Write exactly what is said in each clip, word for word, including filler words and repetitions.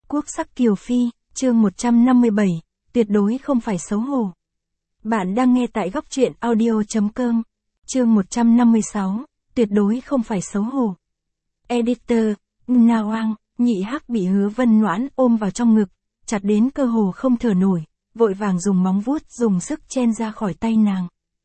quốc sắc kiều phi, chương một trăm năm mươi bảy, tuyệt đối không phải xấu hổ. Bạn đang nghe tại góc truyện audio.com, chương một trăm năm mươi sáu, tuyệt đối không phải xấu hổ. Editor, Na Oang, nhị hắc bị Hứa Vân Noãn ôm vào trong ngực, chặt đến cơ hồ không thở nổi, vội vàng dùng móng vuốt dùng sức chen ra khỏi tay nàng.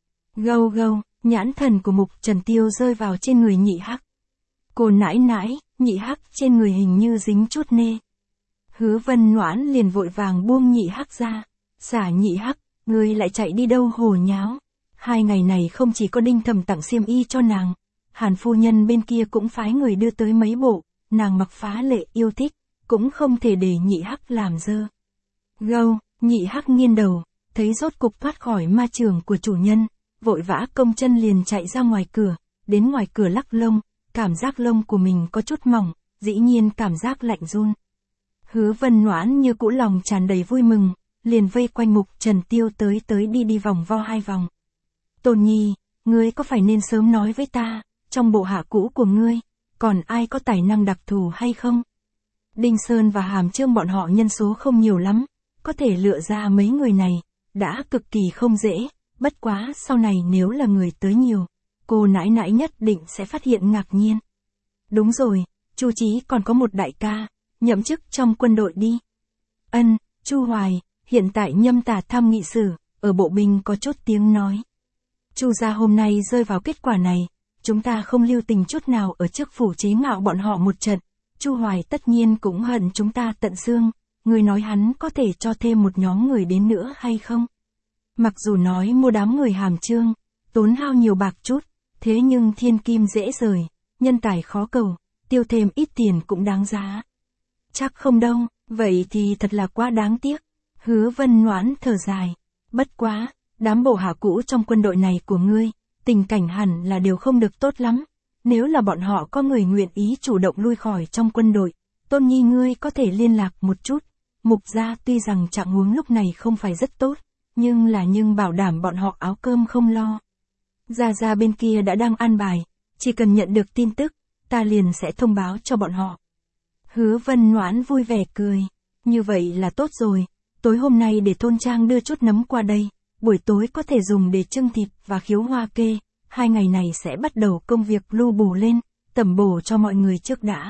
Gâu gâu, nhãn thần của Mục Trần Tiêu rơi vào trên người nhị hắc. Cô nãi nãi, nhị hắc trên người hình như dính chút nê. Hứa Vân Noãn liền vội vàng buông nhị hắc ra. Xả nhị hắc, ngươi lại chạy đi đâu hồ nháo. Hai ngày này không chỉ có Đinh Thầm tặng xiêm y cho nàng, Hàn phu nhân bên kia cũng phái người đưa tới mấy bộ, nàng mặc phá lệ yêu thích, cũng không thể để nhị hắc làm dơ. Gâu, nhị hắc nghiêng đầu, thấy rốt cục thoát khỏi ma trường của chủ nhân, vội vã công chân liền chạy ra ngoài cửa, đến ngoài cửa lắc lông, cảm giác lông của mình có chút mỏng, dĩ nhiên cảm giác lạnh run. Hứa Vân Noãn như cũ lòng tràn đầy vui mừng, liền vây quanh Mục Trần Tiêu tới tới đi đi vòng vo hai vòng. Tôn Nhi, ngươi có phải nên sớm nói với ta, trong bộ hạ cũ của ngươi, còn ai có tài năng đặc thù hay không? Đinh Sơn và Hàm Trương bọn họ nhân số không nhiều lắm, có thể lựa ra mấy người này, đã cực kỳ không dễ, bất quá sau này nếu là người tới nhiều, cô nãi nãi nhất định sẽ phát hiện ngạc nhiên. Đúng rồi, Chu Chí còn có một đại ca, nhậm chức trong quân đội đi. Ân, Chu Hoài, hiện tại nhâm tả tham nghị sử, ở bộ binh có chút tiếng nói. Chu gia hôm nay rơi vào kết quả này, chúng ta không lưu tình chút nào ở trước phủ chế ngạo bọn họ một trận. Chu Hoài tất nhiên cũng hận chúng ta tận xương, người nói hắn có thể cho thêm một nhóm người đến nữa hay không? Mặc dù nói mua đám người Hàm Trương, tốn hao nhiều bạc chút, thế nhưng thiên kim dễ rời, nhân tài khó cầu, tiêu thêm ít tiền cũng đáng giá. Chắc không đâu, vậy thì thật là quá đáng tiếc. Hứa Vân Noãn thở dài. Bất quá, đám bộ hạ cũ trong quân đội này của ngươi, tình cảnh hẳn là đều không được tốt lắm. Nếu là bọn họ có người nguyện ý chủ động lui khỏi trong quân đội, Tôn Nhi ngươi có thể liên lạc một chút. Mục gia tuy rằng trạng huống lúc này không phải rất tốt, nhưng là nhưng bảo đảm bọn họ áo cơm không lo. Gia Gia bên kia đã đang an bài, chỉ cần nhận được tin tức, ta liền sẽ thông báo cho bọn họ. Hứa Vân Noãn vui vẻ cười, như vậy là tốt rồi, tối hôm nay để thôn trang đưa chút nấm qua đây, buổi tối có thể dùng để trưng thịt và khiếu hoa kê, hai ngày này sẽ bắt đầu công việc lưu bù lên, tẩm bổ cho mọi người trước đã.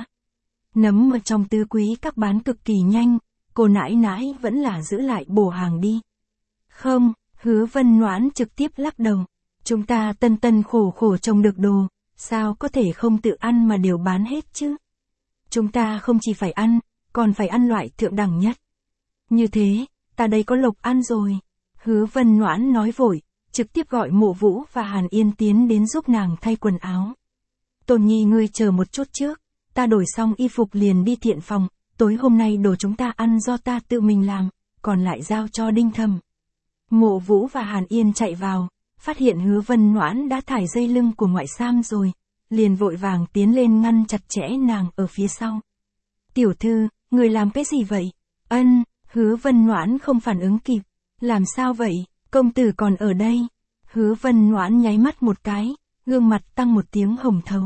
Nấm ở trong tứ quý các bán cực kỳ nhanh, cô nãi nãi vẫn là giữ lại bổ hàng đi. Không, Hứa Vân Noãn trực tiếp lắc đầu, chúng ta tân tân khổ khổ trồng được đồ, sao có thể không tự ăn mà đều bán hết chứ? Chúng ta không chỉ phải ăn, còn phải ăn loại thượng đẳng nhất. Như thế, ta đây có lộc ăn rồi. Hứa Vân Noãn nói vội, trực tiếp gọi Mộ Vũ và Hàn Yên tiến đến giúp nàng thay quần áo. Tôn Nhi ngươi chờ một chút trước, ta đổi xong y phục liền đi thiện phòng, tối hôm nay đồ chúng ta ăn do ta tự mình làm, còn lại giao cho Đinh Thầm. Mộ Vũ và Hàn Yên chạy vào, phát hiện Hứa Vân Noãn đã thải dây lưng của ngoại sam rồi, liền vội vàng tiến lên ngăn chặt chẽ nàng ở phía sau. Tiểu thư, người làm cái gì vậy? Ân, Hứa Vân Noãn không phản ứng kịp. Làm sao vậy, công tử còn ở đây? Hứa Vân Noãn nháy mắt một cái, gương mặt tăng một tiếng hồng thấu.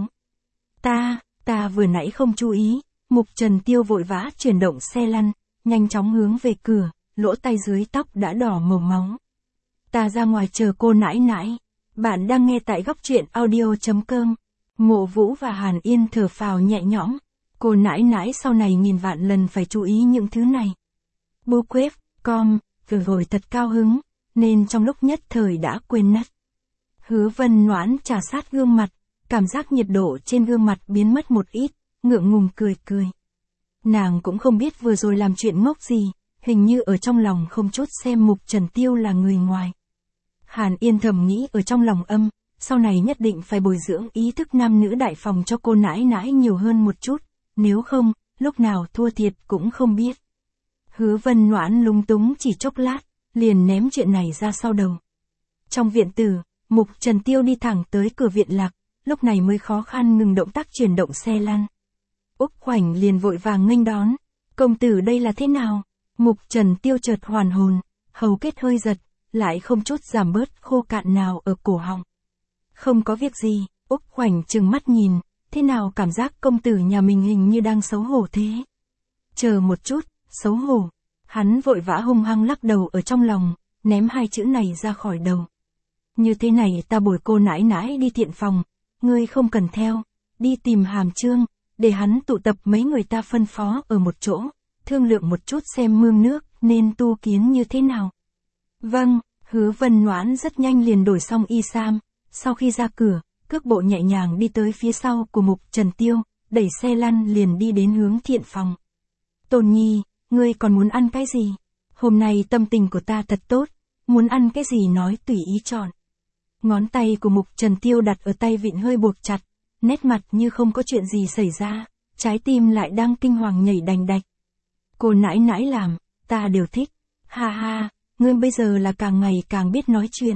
Ta, ta vừa nãy không chú ý. Mục Trần Tiêu vội vã chuyển động xe lăn, nhanh chóng hướng về cửa, lỗ tay dưới tóc đã đỏ màu máu. Ta ra ngoài chờ cô nãi nãi. Bạn đang nghe tại góc truyện audio.com. Mộ Vũ và Hàn Yên thở phào nhẹ nhõm. Cô nãi nãi sau này nghìn vạn lần phải chú ý những thứ này. Bô quếp, com, vừa rồi thật cao hứng, nên trong lúc nhất thời đã quên mất. Hứa Vân Noãn trà sát gương mặt, cảm giác nhiệt độ trên gương mặt biến mất một ít, ngượng ngùng cười cười. Nàng cũng không biết vừa rồi làm chuyện ngốc gì, hình như ở trong lòng không chút xem Mục Trần Tiêu là người ngoài. Hàn Yên thầm nghĩ ở trong lòng âm, sau này nhất định phải bồi dưỡng ý thức nam nữ đại phòng cho cô nãi nãi nhiều hơn một chút, nếu không, lúc nào thua thiệt cũng không biết. Hứa Vân Noãn lung túng chỉ chốc lát, liền ném chuyện này ra sau đầu. Trong viện tử, Mục Trần Tiêu đi thẳng tới cửa viện lạc, lúc này mới khó khăn ngừng động tác chuyển động xe lăn. Úc Khoảnh liền vội vàng nghênh đón, công tử đây là thế nào? Mục Trần Tiêu chợt hoàn hồn, hầu kết hơi giật, lại không chút giảm bớt khô cạn nào ở cổ họng. Không có việc gì, Úc Khoảnh trừng mắt nhìn, thế nào cảm giác công tử nhà mình hình như đang xấu hổ thế? Chờ một chút, xấu hổ. Hắn vội vã hung hăng lắc đầu ở trong lòng, ném hai chữ này ra khỏi đầu. Như thế này ta bồi cô nãi nãi đi thiện phòng, ngươi không cần theo, đi tìm Hàm Trương, để hắn tụ tập mấy người ta phân phó ở một chỗ, thương lượng một chút xem mương nước nên tu kiến như thế nào. Vâng, Hứa Vân Noãn rất nhanh liền đổi xong y sam, sau khi ra cửa, cước bộ nhẹ nhàng đi tới phía sau của Mục Trần Tiêu, đẩy xe lăn liền đi đến hướng thiện phòng. Tôn Nhi, ngươi còn muốn ăn cái gì? Hôm nay tâm tình của ta thật tốt, muốn ăn cái gì nói tùy ý chọn. Ngón tay của Mục Trần Tiêu đặt ở tay vịn hơi buộc chặt, nét mặt như không có chuyện gì xảy ra, trái tim lại đang kinh hoàng nhảy đành đạch. Cô nãi nãi làm, ta đều thích, ha ha, ngươi bây giờ là càng ngày càng biết nói chuyện.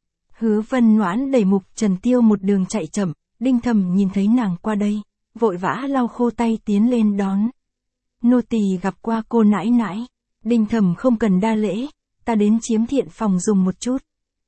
Hứa Vân Noãn đẩy Mục Trần Tiêu một đường chạy chậm, Đinh Thầm nhìn thấy nàng qua đây, vội vã lau khô tay tiến lên đón. Nô tỳ gặp qua cô nãi nãi, Đinh Thầm không cần đa lễ, ta đến chiếm thiện phòng dùng một chút.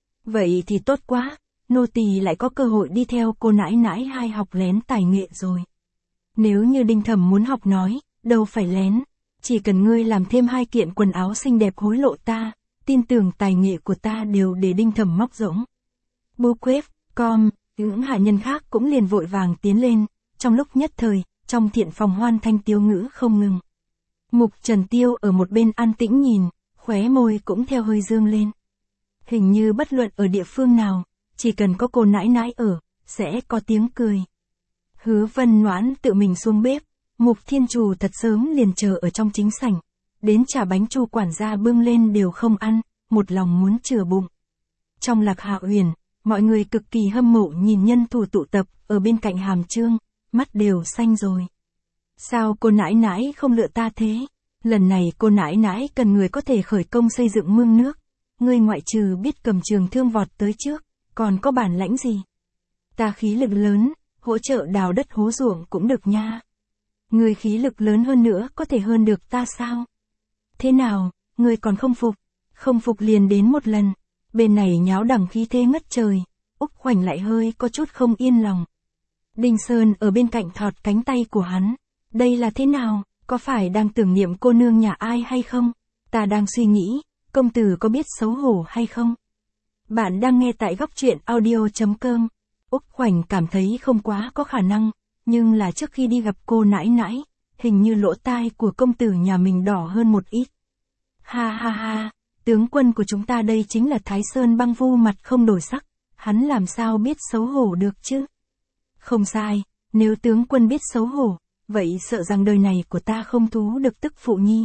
Vậy thì tốt quá, nô tỳ lại có cơ hội đi theo cô nãi nãi hai học lén tài nghệ rồi. Nếu như Đinh Thầm muốn học nói, đâu phải lén, chỉ cần ngươi làm thêm hai kiện quần áo xinh đẹp hối lộ ta, tin tưởng tài nghệ của ta đều để Đinh Thầm móc rỗng. Bu quếp, com, những hạ nhân khác cũng liền vội vàng tiến lên, trong lúc nhất thời, trong thiện phòng hoan thanh tiếu ngữ không ngừng. Mục Trần Tiêu ở một bên an tĩnh nhìn, khóe môi cũng theo hơi dương lên. Hình như bất luận ở địa phương nào, chỉ cần có cô nãi nãi ở, sẽ có tiếng cười. Hứa Vân Noãn tự mình xuống bếp, Mục Thiên Trù thật sớm liền chờ ở trong chính sảnh, đến trà bánh chu quản gia bưng lên đều không ăn, một lòng muốn chừa bụng. Trong Lạc Hạ Uyển, mọi người cực kỳ hâm mộ nhìn nhân thủ tụ tập ở bên cạnh Hàm Trương, mắt đều xanh rồi. Sao cô nãi nãi không lựa ta thế? Lần này cô nãi nãi cần người có thể khởi công xây dựng mương nước. Ngươi ngoại trừ biết cầm trường thương vọt tới trước, còn có bản lãnh gì? Ta khí lực lớn, hỗ trợ đào đất hố ruộng cũng được nha. Ngươi khí lực lớn hơn nữa có thể hơn được ta sao? Thế nào, ngươi còn không phục? Không phục liền đến một lần. Bên này nháo đẳng khí thế ngất trời, Úc Khoảnh lại hơi có chút không yên lòng. Đinh Sơn ở bên cạnh thọt cánh tay của hắn. Đây là thế nào, có phải đang tưởng niệm cô nương nhà ai hay không? Ta đang suy nghĩ, công tử có biết xấu hổ hay không? Bạn đang nghe tại góc truyện audio chấm com. Úc Khoảnh cảm thấy không quá có khả năng, nhưng là trước khi đi gặp cô nãi nãi, hình như lỗ tai của công tử nhà mình đỏ hơn một ít. Ha ha ha, tướng quân của chúng ta đây chính là Thái Sơn Băng Vu mặt không đổi sắc, hắn làm sao biết xấu hổ được chứ? Không sai, nếu tướng quân biết xấu hổ, vậy sợ rằng đời này của ta không thú được tức phụ nhi.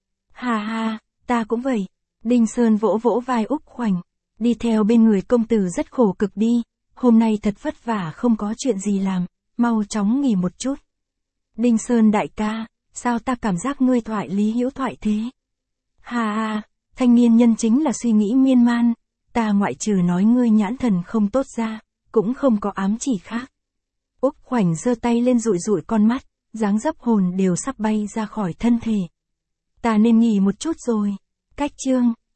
Ha ha, ta cũng vậy. Đinh Sơn vỗ vỗ vai Úc Khoảnh, đi theo bên người công tử rất khổ cực đi, hôm nay thật vất vả không có chuyện gì làm, mau chóng nghỉ một chút. Đinh Sơn đại ca, sao ta cảm giác ngươi thoại lý hữu thoại thế? Ha ha, thanh niên nhân chính là suy nghĩ miên man, ta ngoại trừ nói ngươi nhãn thần không tốt ra, cũng không có ám chỉ khác. Úc Khoảnh giơ tay lên dụi dụi con mắt, dáng dấp hồn đều sắp bay ra khỏi thân thể. Ta nên nghỉ một chút rồi. Cách chương,